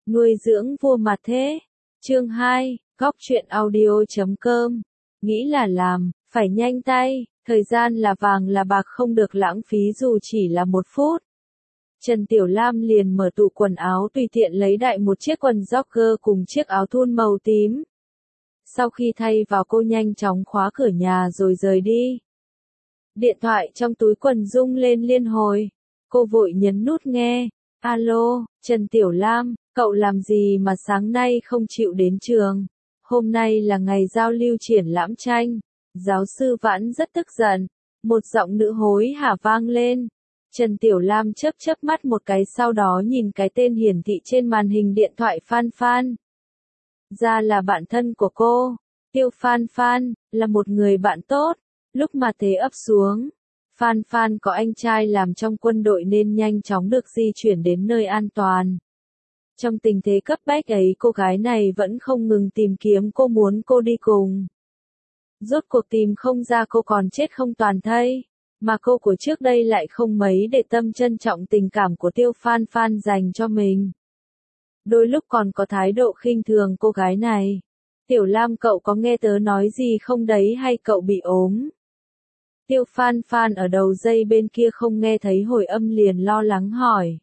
Nuôi dưỡng vua mà thế. Chương 2, góc truyện audio.com. Nghĩ là làm, phải nhanh tay, thời gian là vàng là bạc không được lãng phí dù chỉ là 1 phút. Trần Tiểu Lam liền mở tủ quần áo tùy tiện lấy đại một chiếc quần jogger cùng chiếc áo thun màu tím. Sau khi thay vào cô nhanh chóng khóa cửa nhà rồi rời đi. Điện thoại trong túi quần rung lên liên hồi. Cô vội nhấn nút nghe. Alo, Trần Tiểu Lam, cậu làm gì mà sáng nay không chịu đến trường? Hôm nay là ngày giao lưu triển lãm tranh. Giáo sư Vãn rất tức giận. Một giọng nữ hối hả vang lên. Trần Tiểu Lam chớp chớp mắt một cái sau đó nhìn cái tên hiển thị trên màn hình điện thoại Phan Phan. Ra là bạn thân của cô. Tiêu Phan Phan, là một người bạn tốt. Lúc mà thế ấp xuống, Phan Phan có anh trai làm trong quân đội nên nhanh chóng được di chuyển đến nơi an toàn. Trong tình thế cấp bách ấy cô gái này vẫn không ngừng tìm kiếm cô muốn cô đi cùng. Rốt cuộc tìm không ra cô còn chết không toàn thây, mà cô của trước đây lại không mấy để tâm trân trọng tình cảm của Tiêu Phan Phan dành cho mình. Đôi lúc còn có thái độ khinh thường cô gái này. Tiểu Lam cậu có nghe tớ nói gì không đấy hay cậu bị ốm? Tiêu Phan Phan ở đầu dây bên kia không nghe thấy hồi âm liền lo lắng hỏi.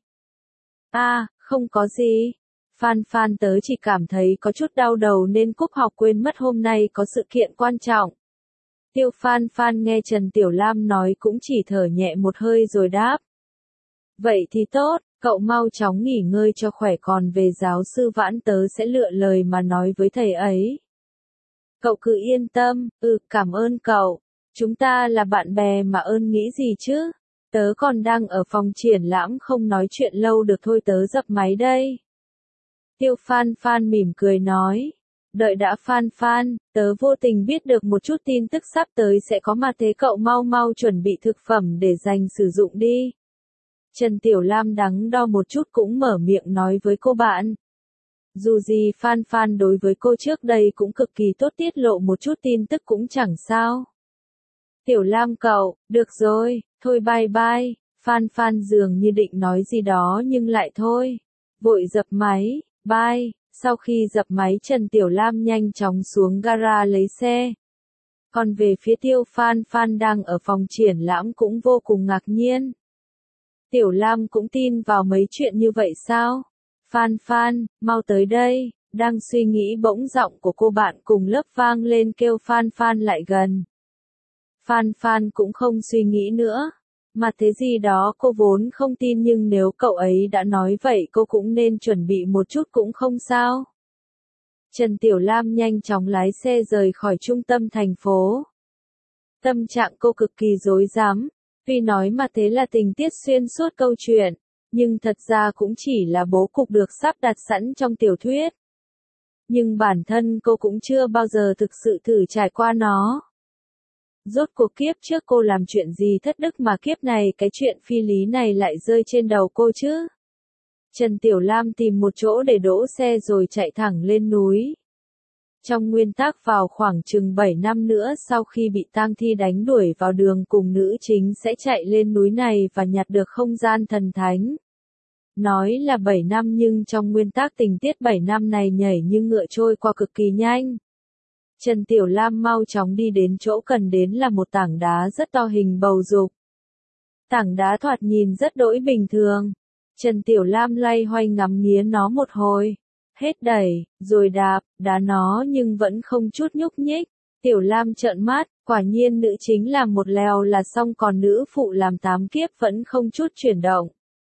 Không có gì. Phan Phan tớ chỉ cảm thấy có chút đau đầu nên cúp học quên mất hôm nay có sự kiện quan trọng. Tiêu Phan Phan nghe Trần Tiểu Lam nói cũng chỉ thở nhẹ một hơi rồi đáp. Vậy thì tốt, cậu mau chóng nghỉ ngơi cho khỏe còn về giáo sư Vãn tớ sẽ lựa lời mà nói với thầy ấy. Cậu cứ yên tâm, cảm ơn cậu. Chúng ta là bạn bè mà ơn nghĩ gì chứ? Tớ còn đang ở phòng triển lãm không nói chuyện lâu được thôi tớ dập máy đây. Tiêu Phan Phan mỉm cười nói. Đợi đã Phan Phan, tớ vô tình biết được một chút tin tức sắp tới sẽ có mà thế cậu mau mau chuẩn bị thực phẩm để dành sử dụng đi. Trần Tiểu Lam đắn đo một chút cũng mở miệng nói với cô bạn. Dù gì Phan Phan đối với cô trước đây cũng cực kỳ tốt tiết lộ một chút tin tức cũng chẳng sao. Tiểu Lam cậu, được rồi, thôi bye bye, Phan Phan dường như định nói gì đó nhưng lại thôi. Vội dập máy, bye, sau khi dập máy Trần Tiểu Lam nhanh chóng xuống gara lấy xe. Còn về phía Tiêu Phan Phan đang ở phòng triển lãm cũng vô cùng ngạc nhiên. Tiểu Lam cũng tin vào mấy chuyện như vậy sao? Phan Phan, mau tới đây, đang suy nghĩ bỗng giọng của cô bạn cùng lớp vang lên kêu Phan Phan lại gần. Phan Phan cũng không suy nghĩ nữa, mà thế gì đó cô vốn không tin nhưng nếu cậu ấy đã nói vậy cô cũng nên chuẩn bị một chút cũng không sao. Trần Tiểu Lam nhanh chóng lái xe rời khỏi trung tâm thành phố. Tâm trạng cô cực kỳ rối rắm, tuy nói mà thế là tình tiết xuyên suốt câu chuyện, nhưng thật ra cũng chỉ là bố cục được sắp đặt sẵn trong tiểu thuyết. Nhưng bản thân cô cũng chưa bao giờ thực sự thử trải qua nó. Rốt cuộc kiếp trước cô làm chuyện gì thất đức mà kiếp này cái chuyện phi lý này lại rơi trên đầu cô chứ? Trần Tiểu Lam tìm một chỗ để đỗ xe rồi chạy thẳng lên núi. Trong nguyên tắc vào khoảng chừng 7 năm nữa sau khi bị tang thi đánh đuổi vào đường cùng nữ chính sẽ chạy lên núi này và nhặt được không gian thần thánh. Nói là 7 năm nhưng trong nguyên tắc tình tiết 7 năm này nhảy như ngựa trôi qua cực kỳ nhanh. Trần Tiểu Lam mau chóng đi đến chỗ cần đến là một tảng đá rất to hình bầu dục. Tảng đá thoạt nhìn rất đỗi bình thường. Trần Tiểu Lam loay hoay ngắm nghía nó một hồi. Hết đẩy, rồi đá nó nhưng vẫn không chút nhúc nhích. Tiểu Lam trợn mắt, quả nhiên nữ chính làm một lèo là xong còn nữ phụ làm 8 kiếp vẫn không chút chuyển động.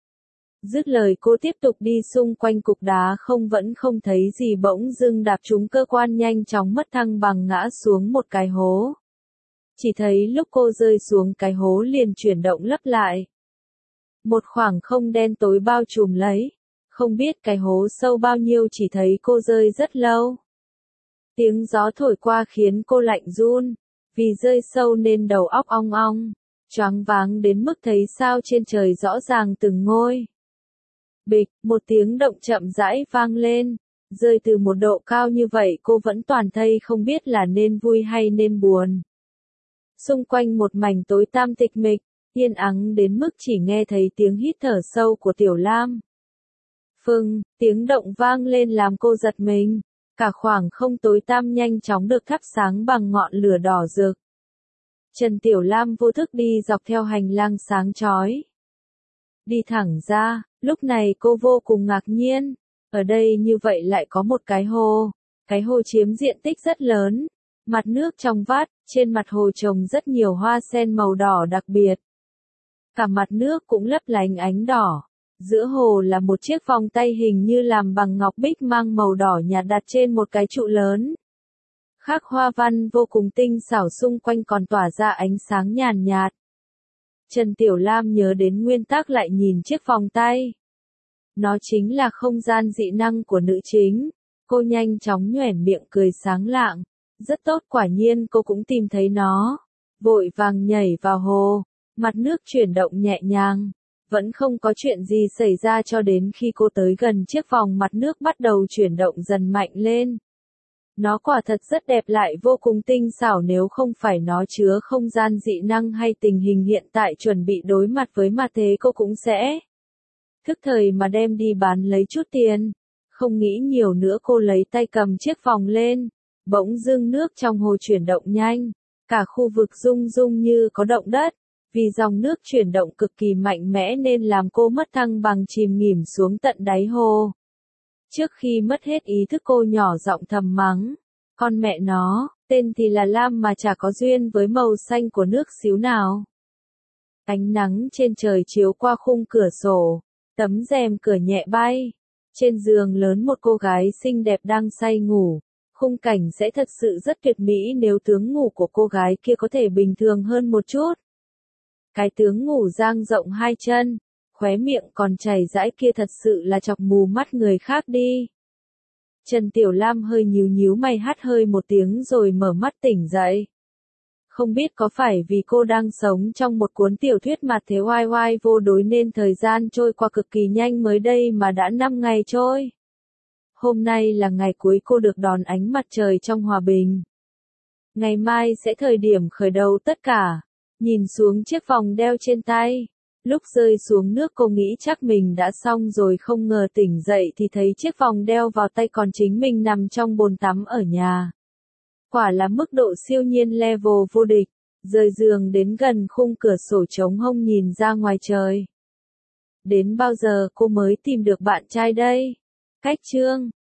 Dứt lời cô tiếp tục đi xung quanh cục đá vẫn không thấy gì bỗng dưng đạp trúng cơ quan nhanh chóng mất thăng bằng ngã xuống một cái hố. Chỉ thấy lúc cô rơi xuống cái hố liền chuyển động lấp lại. Một khoảng không đen tối bao trùm lấy. Không biết cái hố sâu bao nhiêu chỉ thấy cô rơi rất lâu. Tiếng gió thổi qua khiến cô lạnh run. Vì rơi sâu nên đầu óc ong ong. Choáng váng đến mức thấy sao trên trời rõ ràng từng ngôi. Bịch, một tiếng động chậm rãi vang lên. Rơi từ một độ cao như vậy cô vẫn toàn thây không biết là nên vui hay nên buồn. Xung quanh một mảnh tối tăm tịch mịch, yên ắng đến mức chỉ nghe thấy tiếng hít thở sâu của Tiểu Lam. Phừng, tiếng động vang lên làm cô giật mình. Cả khoảng không tối tăm nhanh chóng được thắp sáng bằng ngọn lửa đỏ rực. Trần Tiểu Lam vô thức đi dọc theo hành lang sáng chói. Đi thẳng ra, lúc này cô vô cùng ngạc nhiên. Ở đây như vậy lại có một cái hồ. Cái hồ chiếm diện tích rất lớn. Mặt nước trong vắt, trên mặt hồ trồng rất nhiều hoa sen màu đỏ đặc biệt. Cả mặt nước cũng lấp lánh ánh đỏ. Giữa hồ là một chiếc vòng tay hình như làm bằng ngọc bích mang màu đỏ nhạt đặt trên một cái trụ lớn. Khắc hoa văn vô cùng tinh xảo, xung quanh còn tỏa ra ánh sáng nhàn nhạt. Trần Tiểu Lam nhớ đến nguyên tắc lại nhìn chiếc vòng tay. Nó chính là không gian dị năng của nữ chính. Cô nhanh chóng nhoẻn miệng cười sáng lạng. Rất tốt, quả nhiên cô cũng tìm thấy nó. Vội vàng nhảy vào hồ. Mặt nước chuyển động nhẹ nhàng. Vẫn không có chuyện gì xảy ra cho đến khi cô tới gần chiếc vòng, mặt nước bắt đầu chuyển động dần mạnh lên. Nó quả thật rất đẹp, lại vô cùng tinh xảo, nếu không phải nó chứa không gian dị năng hay tình hình hiện tại chuẩn bị đối mặt với ma thế, cô cũng sẽ thức thời mà đem đi bán lấy chút tiền. Không nghĩ nhiều nữa, cô lấy tay cầm chiếc vòng lên. Bỗng dưng nước trong hồ chuyển động nhanh. Cả khu vực rung rung như có động đất. Vì dòng nước chuyển động cực kỳ mạnh mẽ nên làm cô mất thăng bằng, chìm nghỉm xuống tận đáy hồ. Trước khi mất hết ý thức, cô nhỏ giọng thầm mắng. Con mẹ nó, tên thì là Lam mà chả có duyên với màu xanh của nước xíu nào. Ánh nắng trên trời chiếu qua khung cửa sổ. Tấm rèm cửa nhẹ bay. Trên giường lớn một cô gái xinh đẹp đang say ngủ. Khung cảnh sẽ thật sự rất tuyệt mỹ nếu tướng ngủ của cô gái kia có thể bình thường hơn một chút. Cái tướng ngủ dang rộng hai chân, khóe miệng còn chảy rãi kia thật sự là chọc mù mắt người khác đi. Trần Tiểu Lam hơi nhíu nhíu mày, hắt hơi một tiếng rồi mở mắt tỉnh dậy. Không biết có phải vì cô đang sống trong một cuốn tiểu thuyết mà thế oai oai vô đối nên thời gian trôi qua cực kỳ nhanh, mới đây mà đã 5 ngày trôi. Hôm nay là ngày cuối cô được đón ánh mặt trời trong hòa bình. Ngày mai sẽ thời điểm khởi đầu tất cả. Nhìn xuống chiếc vòng đeo trên tay. Lúc rơi xuống nước cô nghĩ chắc mình đã xong rồi, không ngờ tỉnh dậy thì thấy chiếc vòng đeo vào tay còn chính mình nằm trong bồn tắm ở nhà. Quả là mức độ siêu nhiên level vô địch. Rời giường đến gần khung cửa sổ trống hông nhìn ra ngoài trời. Đến bao giờ cô mới tìm được bạn trai đây? Cách chương